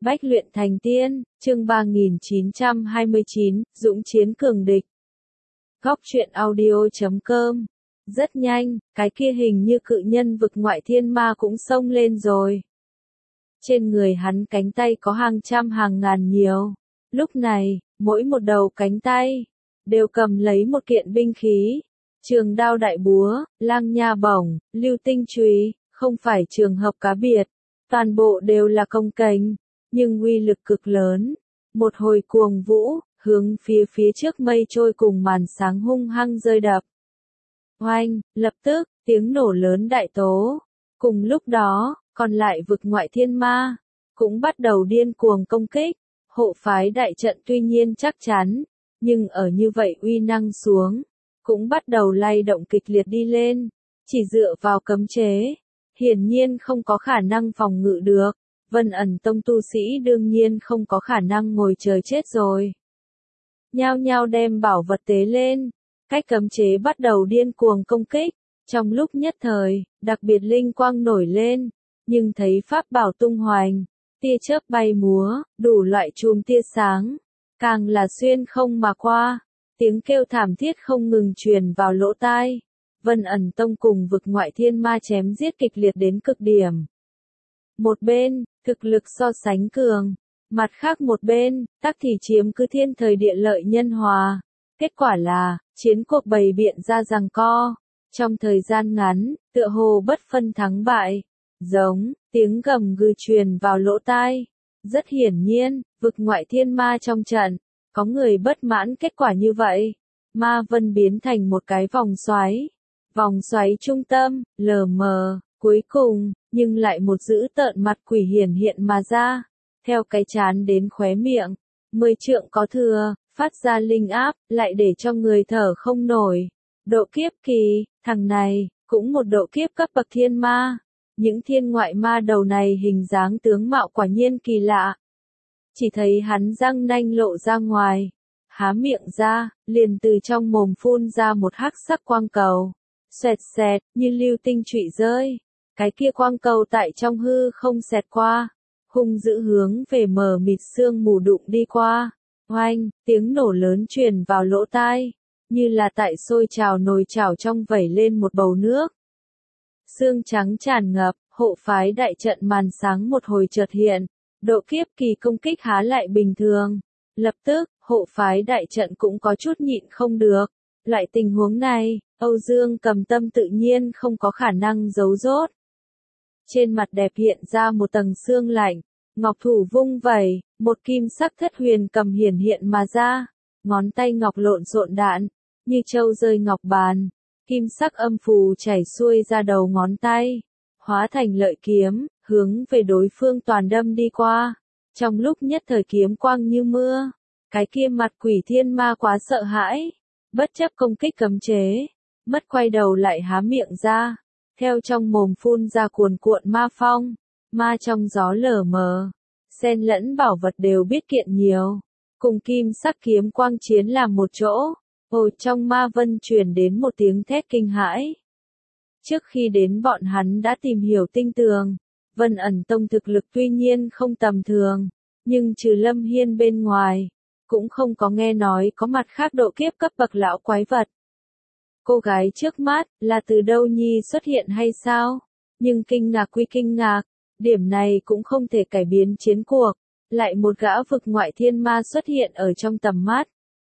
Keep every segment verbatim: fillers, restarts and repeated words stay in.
Bách luyện thành tiên, chương ba nghìn chín trăm hai mươi chín, dũng chiến cường địch. Góc truyện audio chấm com. Rất nhanh, cái kia hình như cự nhân vực ngoại thiên ma cũng xông lên rồi. Trên người hắn cánh tay có hàng trăm hàng ngàn nhiều. Lúc này, mỗi một đầu cánh tay, đều cầm lấy một kiện binh khí. Trường đao đại búa, lang nha bổng, lưu tinh chùy, không phải trường hợp cá biệt. Toàn bộ đều là công kềnh, nhưng uy lực cực lớn. Một hồi cuồng vũ, hướng phía phía trước mây trôi cùng màn sáng hung hăng rơi đập. Oanh, lập tức, tiếng nổ lớn đại tố. Cùng lúc đó, còn lại vực ngoại thiên ma, cũng bắt đầu điên cuồng công kích. Hộ phái đại trận tuy nhiên chắc chắn, nhưng ở như vậy uy năng xuống, cũng bắt đầu lay động kịch liệt đi lên. Chỉ dựa vào cấm chế, hiển nhiên không có khả năng phòng ngự được. Vân ẩn tông tu sĩ đương nhiên không có khả năng ngồi chờ chết rồi. Nhao nhao đem bảo vật tế lên, cách cấm chế bắt đầu điên cuồng công kích. Trong lúc nhất thời, đặc biệt linh quang nổi lên, nhưng thấy pháp bảo tung hoành, tia chớp bay múa, đủ loại chùm tia sáng, càng là xuyên không mà qua, tiếng kêu thảm thiết không ngừng truyền vào lỗ tai. Vân ẩn tông cùng vực ngoại thiên ma chém giết kịch liệt đến cực điểm. Một bên, thực lực so sánh cường, mặt khác một bên, tắc thì chiếm cứ thiên thời địa lợi nhân hòa. Kết quả là, chiến cuộc bày biện ra giằng co, trong thời gian ngắn, tựa hồ bất phân thắng bại. Giống, tiếng gầm gừ truyền vào lỗ tai. Rất hiển nhiên, vực ngoại thiên ma trong trận, có người bất mãn kết quả như vậy. Ma vân biến thành một cái vòng xoáy. Vòng xoáy trung tâm, lờ mờ, cuối cùng, nhưng lại một dữ tợn mặt quỷ hiển hiện mà ra. Theo cái chán đến khóe miệng, mười trượng có thừa, phát ra linh áp, lại để cho người thở không nổi. Độ kiếp kỳ, thằng này, cũng một độ kiếp cấp bậc thiên ma. Những thiên ngoại ma đầu này hình dáng tướng mạo quả nhiên kỳ lạ. Chỉ thấy hắn răng nanh lộ ra ngoài, há miệng ra, liền từ trong mồm phun ra một hắc sắc quang cầu. Xoẹt xẹt, như lưu tinh trụy rơi. Cái kia quang cầu tại trong hư không xẹt qua, hung dữ hướng về mờ mịt sương mù đụng đi qua. Oanh, tiếng nổ lớn truyền vào lỗ tai, như là tại sôi trào nồi chảo trong vẩy lên một bầu nước. Sương trắng tràn ngập, hộ phái đại trận màn sáng một hồi chợt hiện, độ kiếp kỳ công kích há lại bình thường. Lập tức, hộ phái đại trận cũng có chút nhịn không được. Loại tình huống này, Âu Dương Cầm Tâm tự nhiên không có khả năng giấu giốt. Trên mặt đẹp hiện ra một tầng sương lạnh, ngọc thủ vung vẩy, một kim sắc thất huyền cầm hiển hiện mà ra, ngón tay ngọc lộn xộn đạn, như châu rơi ngọc bàn, kim sắc âm phù chảy xuôi ra đầu ngón tay, hóa thành lợi kiếm, hướng về đối phương toàn đâm đi qua. Trong lúc nhất thời kiếm quang như mưa, cái kia mặt quỷ thiên ma quá sợ hãi, bất chấp công kích cấm chế, mất quay đầu lại há miệng ra, theo trong mồm phun ra cuồn cuộn ma phong, ma trong gió lờ mờ, xen lẫn bảo vật đều biết kiện nhiều, cùng kim sắc kiếm quang chiến làm một chỗ. Ồ, trong ma vân truyền đến một tiếng thét kinh hãi. Trước khi đến bọn hắn đã tìm hiểu tinh tường, Vân ẩn tông thực lực tuy nhiên không tầm thường, nhưng trừ Lâm Hiên bên ngoài, cũng không có nghe nói có mặt khác độ kiếp cấp bậc lão quái vật. Cô gái trước mắt, là từ đâu nhi xuất hiện hay sao? Nhưng kinh ngạc quy kinh ngạc, điểm này cũng không thể cải biến chiến cuộc. Lại một gã vực ngoại thiên ma xuất hiện ở trong tầm mắt.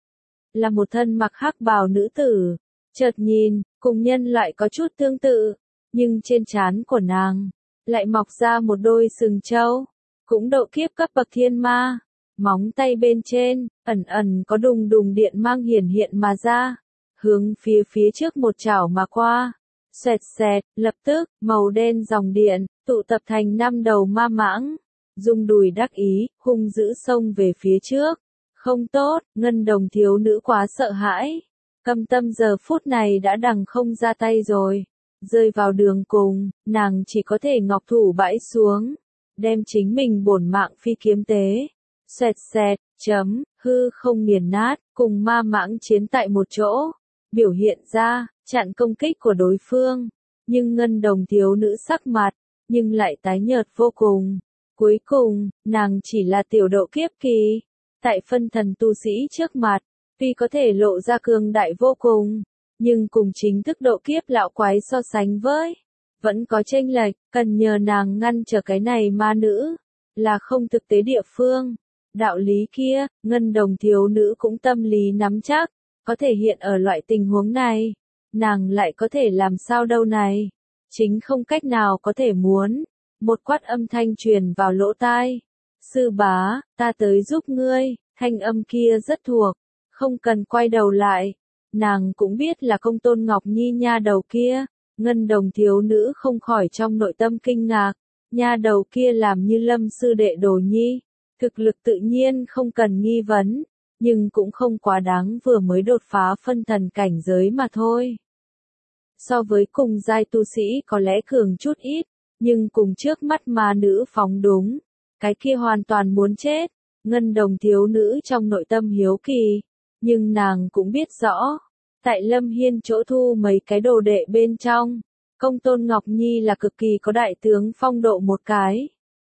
Là một thân mặc hắc bào nữ tử, chợt nhìn, cùng nhân loại có chút tương tự, nhưng trên trán của nàng, lại mọc ra một đôi sừng trâu, cũng độ kiếp cấp bậc thiên ma. Móng tay bên trên, ẩn ẩn có đùng đùng điện mang hiển hiện mà ra, hướng phía phía trước một chảo mà qua. Xoẹt xẹt, lập tức, màu đen dòng điện, tụ tập thành năm đầu ma mãng, rung đùi đắc ý, hung dữ xông về phía trước. Không tốt, ngân đồng thiếu nữ quá sợ hãi. Câm tâm giờ phút này đã đằng không ra tay rồi. Rơi vào đường cùng, nàng chỉ có thể ngọc thủ bãi xuống, đem chính mình bổn mạng phi kiếm tế. Xoẹt xẹt, chấm, hư không nghiền nát, cùng ma mãng chiến tại một chỗ, biểu hiện ra, chặn công kích của đối phương. Nhưng ngân đồng thiếu nữ sắc mặt, nhưng lại tái nhợt vô cùng. Cuối cùng, nàng chỉ là tiểu độ kiếp kỳ. Tại phân thần tu sĩ trước mặt, tuy có thể lộ ra cường đại vô cùng, nhưng cùng chính thức độ kiếp lão quái so sánh với, vẫn có chênh lệch, cần nhờ nàng ngăn trở cái này ma nữ, là không thực tế địa phương. Đạo lý kia, ngân đồng thiếu nữ cũng tâm lý nắm chắc, có thể hiện ở loại tình huống này, nàng lại có thể làm sao đâu này, chính không cách nào có thể muốn. Một quát âm thanh truyền vào lỗ tai. Sư bá, ta tới giúp ngươi, thanh âm kia rất thuộc, không cần quay đầu lại. Nàng cũng biết là Công Tôn Ngọc Nhi nha đầu kia, ngân đồng thiếu nữ không khỏi trong nội tâm kinh ngạc, nha đầu kia làm như Lâm sư đệ đồ nhi, thực lực tự nhiên không cần nghi vấn, nhưng cũng không quá đáng, vừa mới đột phá phân thần cảnh giới mà thôi. So với cùng giai tu sĩ có lẽ cường chút ít, nhưng cùng trước mắt ma nữ phóng đúng, cái kia hoàn toàn muốn chết. Ngân đồng thiếu nữ trong nội tâm hiếu kỳ, nhưng nàng cũng biết rõ, tại Lâm Hiên chỗ thu mấy cái đồ đệ bên trong, Công Tôn Ngọc Nhi là cực kỳ có đại tướng phong độ một cái.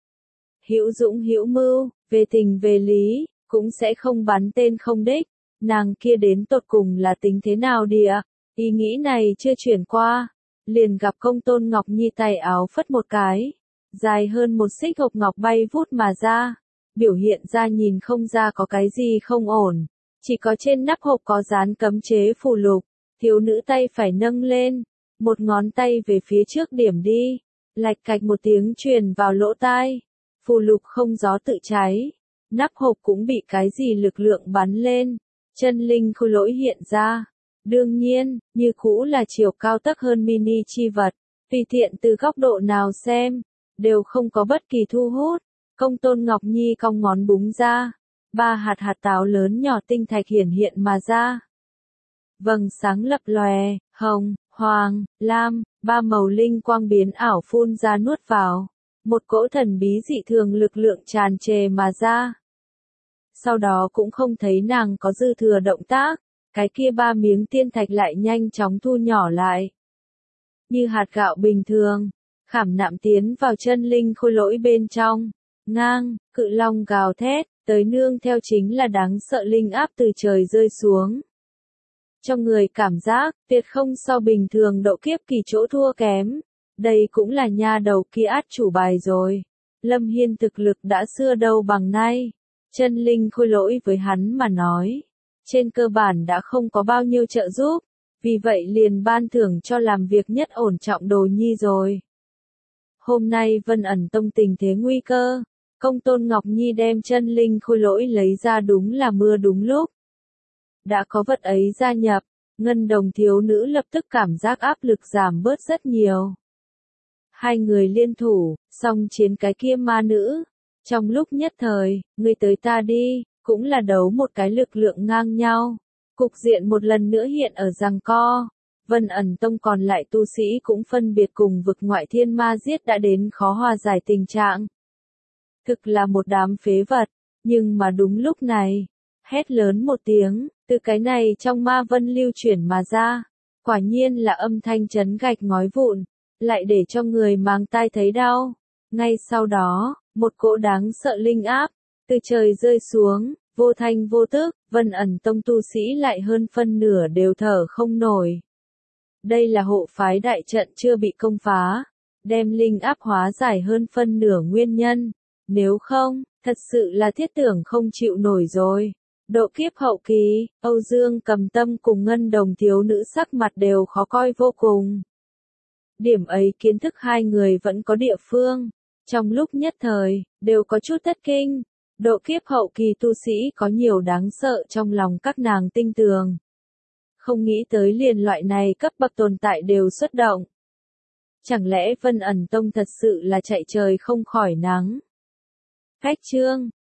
Hữu dũng hữu mưu, về tình về lý, cũng sẽ không bắn tên không đích, nàng kia đến tột cùng là tính thế nào địa, ý nghĩ này chưa chuyển qua, liền gặp Công Tôn Ngọc Nhi tay áo phất một cái, dài hơn một xích hộp ngọc bay vút mà ra, biểu hiện ra nhìn không ra có cái gì không ổn, chỉ có trên nắp hộp có dán cấm chế phù lục, thiếu nữ tay phải nâng lên, một ngón tay về phía trước điểm đi, lạch cạch một tiếng truyền vào lỗ tai, phù lục không gió tự cháy, nắp hộp cũng bị cái gì lực lượng bắn lên, chân linh khôi lỗi hiện ra. Đương nhiên, như cũ là chiều cao tấc hơn mini chi vật, tùy tiện từ góc độ nào xem, đều không có bất kỳ thu hút. Công Tôn Ngọc Nhi cong ngón búng ra, ba hạt hạt táo lớn nhỏ tinh thạch hiển hiện mà ra. Vầng sáng lập lòe, hồng, hoàng, lam, ba màu linh quang biến ảo phun ra nuốt vào, một cỗ thần bí dị thường lực lượng tràn trề mà ra. Sau đó cũng không thấy nàng có dư thừa động tác. Cái kia ba miếng tiên thạch lại nhanh chóng thu nhỏ lại. Như hạt gạo bình thường, khảm nạm tiến vào chân linh khôi lỗi bên trong. Ngang, cự long gào thét, tới nương theo chính là đáng sợ linh áp từ trời rơi xuống. Trong người cảm giác, tuyệt không so bình thường độ kiếp kỳ chỗ thua kém. Đây cũng là nha đầu kia át chủ bài rồi. Lâm Hiên thực lực đã xưa đâu bằng nay. Chân linh khôi lỗi với hắn mà nói. Trên cơ bản đã không có bao nhiêu trợ giúp, vì vậy liền ban thưởng cho làm việc nhất ổn trọng đồ nhi rồi. Hôm nay Vân ẩn tông tình thế nguy cơ, Công Tôn Ngọc Nhi đem chân linh khôi lỗi lấy ra đúng là mưa đúng lúc. Đã có vật ấy gia nhập, ngân đồng thiếu nữ lập tức cảm giác áp lực giảm bớt rất nhiều. Hai người liên thủ, song chiến cái kia ma nữ. Trong lúc nhất thời, người tới ta đi. Cũng là đấu một cái lực lượng ngang nhau. Cục diện một lần nữa hiện ở giằng co. Vân ẩn tông còn lại tu sĩ cũng phân biệt cùng vực ngoại thiên ma giết đã đến khó hòa giải tình trạng. Thực là một đám phế vật, nhưng mà đúng lúc này, hét lớn một tiếng, từ cái này trong ma vân lưu chuyển mà ra. Quả nhiên là âm thanh chấn gạch ngói vụn, lại để cho người mang tai thấy đau. Ngay sau đó, một cỗ đáng sợ linh áp từ trời rơi xuống, vô thanh vô tức, Vân ẩn tông tu sĩ lại hơn phân nửa đều thở không nổi. Đây là hộ phái đại trận chưa bị công phá, đem linh áp hóa giải hơn phân nửa nguyên nhân, nếu không, thật sự là thiết tưởng không chịu nổi rồi. Độ kiếp hậu kỳ, Âu Dương Cầm Tâm cùng ngân đồng thiếu nữ sắc mặt đều khó coi vô cùng. Điểm ấy kiến thức hai người vẫn có địa phương, trong lúc nhất thời, đều có chút thất kinh. Độ kiếp hậu kỳ tu sĩ có nhiều đáng sợ trong lòng các nàng tinh tường. Không nghĩ tới liền loại này cấp bậc tồn tại đều xuất động. Chẳng lẽ Vân ẩn tông thật sự là chạy trời không khỏi nắng? Cách chương